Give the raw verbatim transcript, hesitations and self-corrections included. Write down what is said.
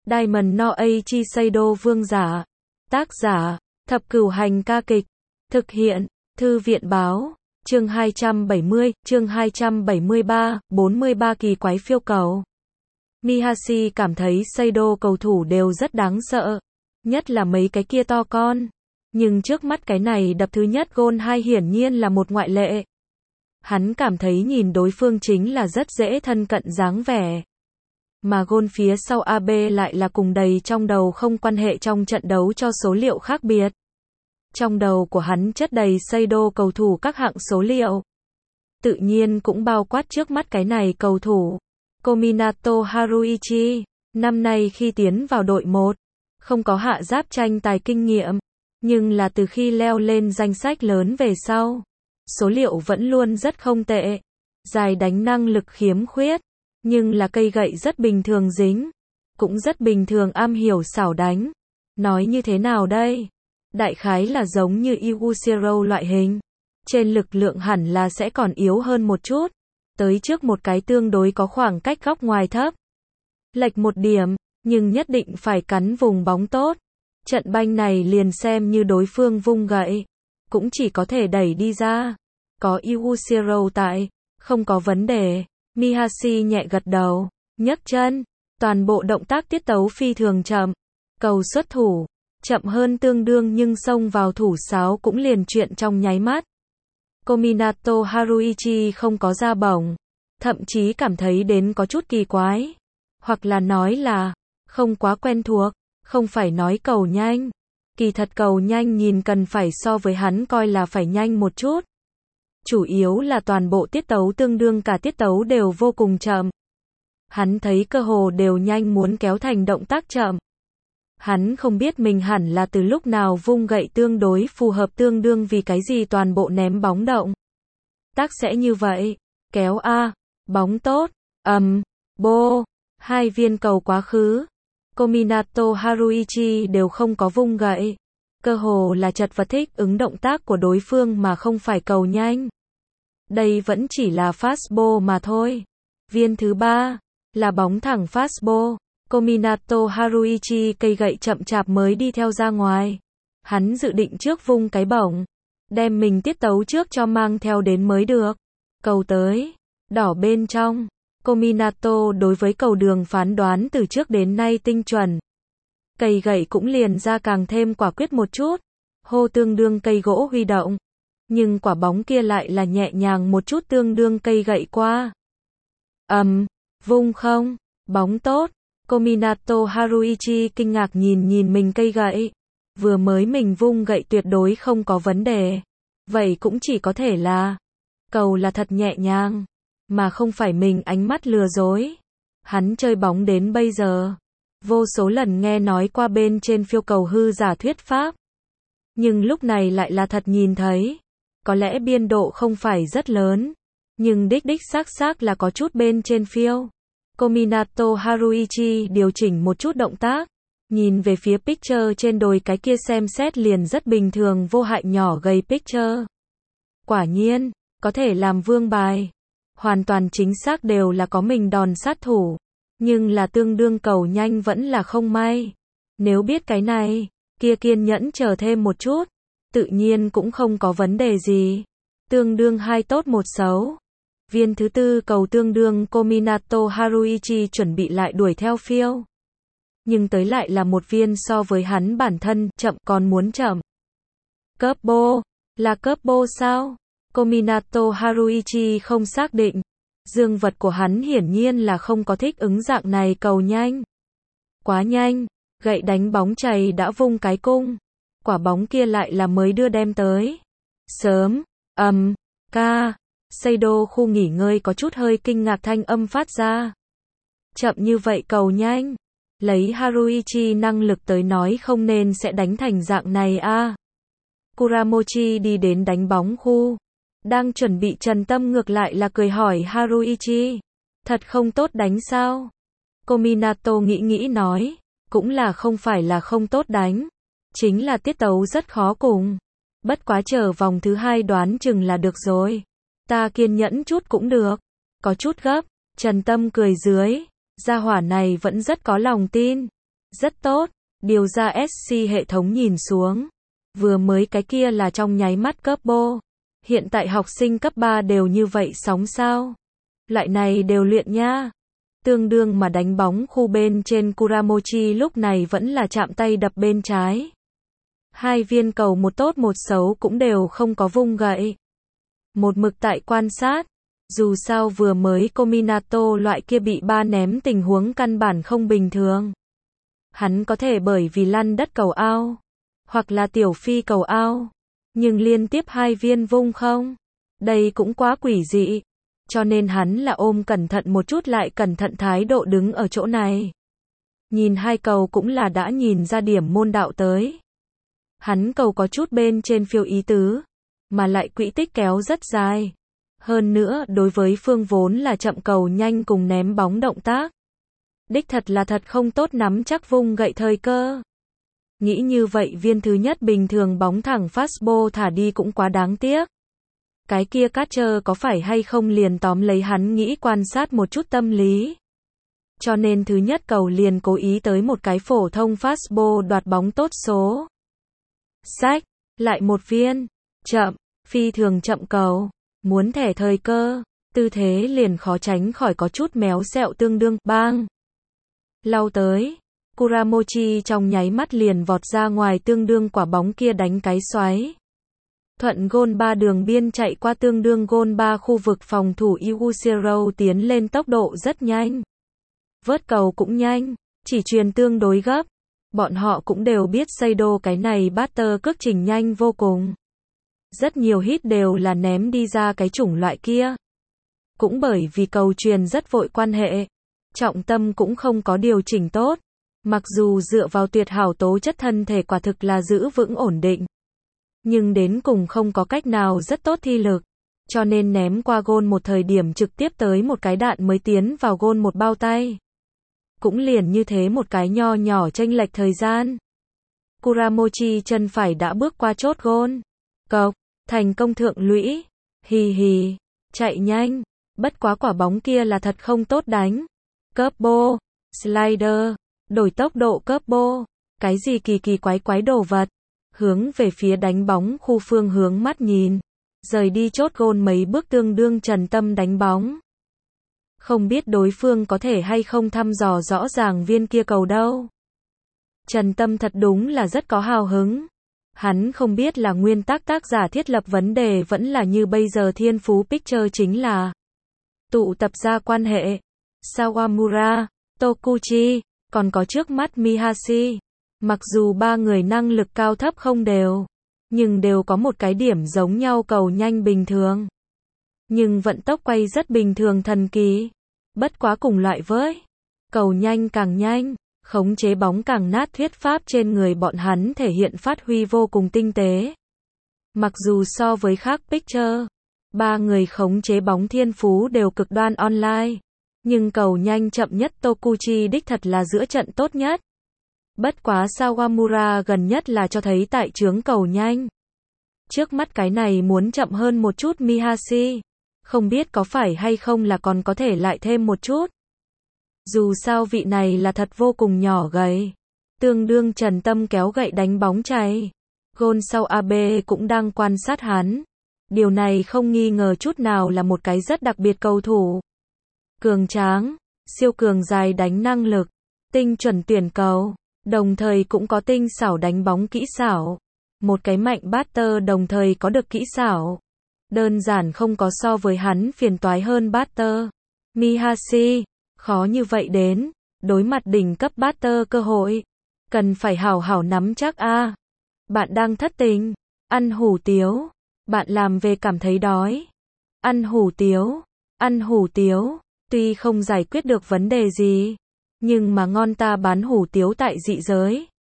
Diamond no Eiichi Seido vương giả. Tác giả, Thập Cửu Hành ca kịch. Thực hiện, Thư viện báo. Chương hai trăm bảy mươi, chương hai trăm bảy mươi ba, bốn mươi ba kỳ quái phiêu cầu. Mihashi cảm thấy Seido cầu thủ đều rất đáng sợ. Nhất là mấy cái kia to con. Nhưng trước mắt cái này đập thứ nhất gôn hai hiển nhiên là một ngoại lệ. Hắn cảm thấy nhìn đối phương chính là rất dễ thân cận dáng vẻ. Mà gôn phía sau a bê lại là cùng đầy trong đầu không quan hệ trong trận đấu cho số liệu khác biệt. Trong đầu của hắn chất đầy Seido cầu thủ các hạng số liệu. Tự nhiên cũng bao quát trước mắt cái này cầu thủ. Kominato Haruichi, năm nay khi tiến vào đội một, không có hạ giáp tranh tài kinh nghiệm, nhưng là từ khi leo lên danh sách lớn về sau, số liệu vẫn luôn rất không tệ. Dài đánh năng lực khiếm khuyết, nhưng là cây gậy rất bình thường dính, cũng rất bình thường am hiểu xảo đánh. Nói như thế nào đây? Đại khái là giống như Yugosero loại hình. Trên lực lượng hẳn là sẽ còn yếu hơn một chút. Tới trước một cái tương đối có khoảng cách góc ngoài thấp. Lệch một điểm, nhưng nhất định phải cắn vùng bóng tốt. Trận banh này liền xem như đối phương vung gậy, cũng chỉ có thể đẩy đi ra. Có Yugosero tại, không có vấn đề. Mihashi nhẹ gật đầu, nhấc chân. Toàn bộ động tác tiết tấu phi thường chậm. Cầu xuất thủ, chậm hơn tương đương nhưng xông vào thủ sáo cũng liền chuyện trong nháy mắt. Kominato Haruichi không có ra bổng, thậm chí cảm thấy đến có chút kỳ quái. Hoặc là nói là, không quá quen thuộc, không phải nói cầu nhanh. Kỳ thật cầu nhanh nhìn cần phải so với hắn coi là phải nhanh một chút. Chủ yếu là toàn bộ tiết tấu tương đương cả tiết tấu đều vô cùng chậm. Hắn thấy cơ hồ đều nhanh muốn kéo thành động tác chậm. Hắn không biết mình hẳn là từ lúc nào vung gậy tương đối phù hợp tương đương vì cái gì toàn bộ ném bóng động. Tác sẽ như vậy, kéo A, bóng tốt, ầm, bô, hai viên cầu quá khứ. Kominato Haruichi đều không có vung gậy. Cơ hồ là chật vật thích ứng động tác của đối phương mà không phải cầu nhanh. Đây vẫn chỉ là fastball mà thôi. Viên thứ ba, là bóng thẳng fastball. Kominato Haruichi cây gậy chậm chạp mới đi theo ra ngoài. Hắn dự định trước vung cái bổng, đem mình tiết tấu trước cho mang theo đến mới được. Cầu tới, đỏ bên trong. Kominato đối với cầu đường phán đoán từ trước đến nay tinh chuẩn. Cây gậy cũng liền ra càng thêm quả quyết một chút. Hô tương đương cây gỗ huy động. Nhưng quả bóng kia lại là nhẹ nhàng một chút tương đương cây gậy qua. Ầm, um, vung không, bóng tốt. Kominato Haruichi kinh ngạc nhìn nhìn mình cây gậy. Vừa mới mình vung gậy tuyệt đối không có vấn đề. Vậy cũng chỉ có thể là cầu là thật nhẹ nhàng, mà không phải mình ánh mắt lừa dối. Hắn chơi bóng đến bây giờ, vô số lần nghe nói qua bên trên phiêu cầu hư giả thuyết pháp. Nhưng lúc này lại là thật nhìn thấy. Có lẽ biên độ không phải rất lớn, nhưng đích đích xác xác là có chút bên trên phiêu. Kominato Haruichi điều chỉnh một chút động tác, nhìn về phía picture trên đồi cái kia xem xét liền rất bình thường vô hại nhỏ gầy picture. Quả nhiên, có thể làm vương bài. Hoàn toàn chính xác đều là có mình đòn sát thủ. Nhưng là tương đương cầu nhanh vẫn là không may. Nếu biết cái này, kia kiên nhẫn chờ thêm một chút. Tự nhiên cũng không có vấn đề gì. Tương đương hai tốt một xấu. Viên thứ tư cầu tương đương Kominato Haruichi chuẩn bị lại đuổi theo phiêu. Nhưng tới lại là một viên so với hắn bản thân chậm còn muốn chậm. Cấp bô, là cấp bô sao? Kominato Haruichi không xác định. Dương vật của hắn hiển nhiên là không có thích ứng dạng này cầu nhanh. Quá nhanh, gậy đánh bóng chày đã vung cái cung. Quả bóng kia lại là mới đưa đem tới. Sớm, ầm, um, ca. Seido khu nghỉ ngơi có chút hơi kinh ngạc thanh âm phát ra. Chậm như vậy cầu nhanh. Lấy Haruichi năng lực tới nói không nên sẽ đánh thành dạng này a. À. Kuramochi đi đến đánh bóng khu. Đang chuẩn bị trần tâm ngược lại là cười hỏi Haruichi. Thật không tốt đánh sao? Kominato nghĩ nghĩ nói. Cũng là không phải là không tốt đánh. Chính là tiết tấu rất khó cùng. Bất quá chờ vòng thứ hai đoán chừng là được rồi. Ta kiên nhẫn chút cũng được. Có chút gấp. Trần Tâm cười dưới. Gia hỏa này vẫn rất có lòng tin. Rất tốt, điều ra ét xê hệ thống nhìn xuống. Vừa mới cái kia là trong nháy mắt cấp bô. Hiện tại học sinh cấp ba đều như vậy sóng sao? Loại này đều luyện nha. Tương đương mà đánh bóng khu bên trên Kuramochi lúc này vẫn là chạm tay đập bên trái. Hai viên cầu một tốt một xấu cũng đều không có vung gậy. Một mực tại quan sát. Dù sao vừa mới Kominato loại kia bị ba ném tình huống căn bản không bình thường. Hắn có thể bởi vì lăn đất cầu ao. Hoặc là tiểu phi cầu ao. Nhưng liên tiếp hai viên vung không. Đây cũng quá quỷ dị. Cho nên hắn là ôm cẩn thận một chút lại cẩn thận thái độ đứng ở chỗ này. Nhìn hai cầu cũng là đã nhìn ra điểm môn đạo tới. Hắn cầu có chút bên trên phiêu ý tứ. Mà lại quỹ tích kéo rất dài. Hơn nữa đối với phương vốn là chậm cầu nhanh cùng ném bóng động tác. Đích thật là thật không tốt nắm chắc vung gậy thời cơ. Nghĩ như vậy viên thứ nhất bình thường bóng thẳng fastball thả đi cũng quá đáng tiếc. Cái kia catcher có phải hay không liền tóm lấy hắn nghĩ quan sát một chút tâm lý. Cho nên thứ nhất cầu liền cố ý tới một cái phổ thông fastball đoạt bóng tốt số. Sách, lại một viên, chậm, phi thường chậm cầu, muốn thẻ thời cơ, tư thế liền khó tránh khỏi có chút méo xẹo tương đương, bang. Lau tới, Kuramochi trong nháy mắt liền vọt ra ngoài tương đương quả bóng kia đánh cái xoáy. Thuận gôn ba đường biên chạy qua tương đương gôn ba khu vực phòng thủ Iwushiro tiến lên tốc độ rất nhanh. Vớt cầu cũng nhanh, chỉ truyền tương đối gấp. Bọn họ cũng đều biết Seido cái này batter cước trình nhanh vô cùng. Rất nhiều hit đều là ném đi ra cái chủng loại kia. Cũng bởi vì cầu truyền rất vội quan hệ. Trọng tâm cũng không có điều chỉnh tốt. Mặc dù dựa vào tuyệt hảo tố chất thân thể quả thực là giữ vững ổn định. Nhưng đến cùng không có cách nào rất tốt thi lực. Cho nên ném qua gôn một thời điểm trực tiếp tới một cái đạn mới tiến vào gôn một bao tay. Cũng liền như thế một cái nho nhỏ chênh lệch thời gian. Kuramochi chân phải đã bước qua chốt gôn. Cộc, thành công thượng lũy. Hì hì, chạy nhanh. Bất quá quả bóng kia là thật không tốt đánh. Curveball, slider, đổi tốc độ curveball. Cái gì kỳ kỳ quái quái đồ vật. Hướng về phía đánh bóng khu phương hướng mắt nhìn. Rời đi chốt gôn mấy bước tương đương Trần Tâm đánh bóng. Không biết đối phương có thể hay không thăm dò rõ ràng viên kia cầu đâu. Trần Tâm thật đúng là rất có hào hứng. Hắn không biết là nguyên tắc tác giả thiết lập vấn đề vẫn là như bây giờ Thiên Phú Picture chính là tụ tập ra quan hệ. Sawamura, Tokuchi, còn có trước mắt Mihashi. Mặc dù ba người năng lực cao thấp không đều, nhưng đều có một cái điểm giống nhau cầu nhanh bình thường. Nhưng vận tốc quay rất bình thường thần kỳ. Bất quá cùng loại với cầu nhanh càng nhanh, khống chế bóng càng nát thuyết pháp trên người bọn hắn thể hiện phát huy vô cùng tinh tế. Mặc dù so với khác picture, ba người khống chế bóng thiên phú đều cực đoan online, nhưng cầu nhanh chậm nhất Tokuchi đích thật là giữa trận tốt nhất. Bất quá Sawamura gần nhất là cho thấy tại chướng cầu nhanh. Trước mắt cái này muốn chậm hơn một chút Mihashi. Không biết có phải hay không là còn có thể lại thêm một chút. Dù sao vị này là thật vô cùng nhỏ gầy. Tương đương Trần Tâm kéo gậy đánh bóng chạy. Gôn sau Abe cũng đang quan sát hắn. Điều này không nghi ngờ chút nào là một cái rất đặc biệt cầu thủ. Cường tráng, siêu cường dài đánh năng lực, tinh chuẩn tuyển cầu, đồng thời cũng có tinh xảo đánh bóng kỹ xảo. Một cái mạnh batter đồng thời có được kỹ xảo. Đơn giản không có so với hắn phiền toái hơn batter. Mihashi, khó như vậy đến, đối mặt đỉnh cấp batter cơ hội. Cần phải hảo hảo nắm chắc a. À. Bạn đang thất tình, ăn hủ tiếu, bạn làm về cảm thấy đói. Ăn hủ tiếu, ăn hủ tiếu, tuy không giải quyết được vấn đề gì, nhưng mà ngon ta bán hủ tiếu tại dị giới.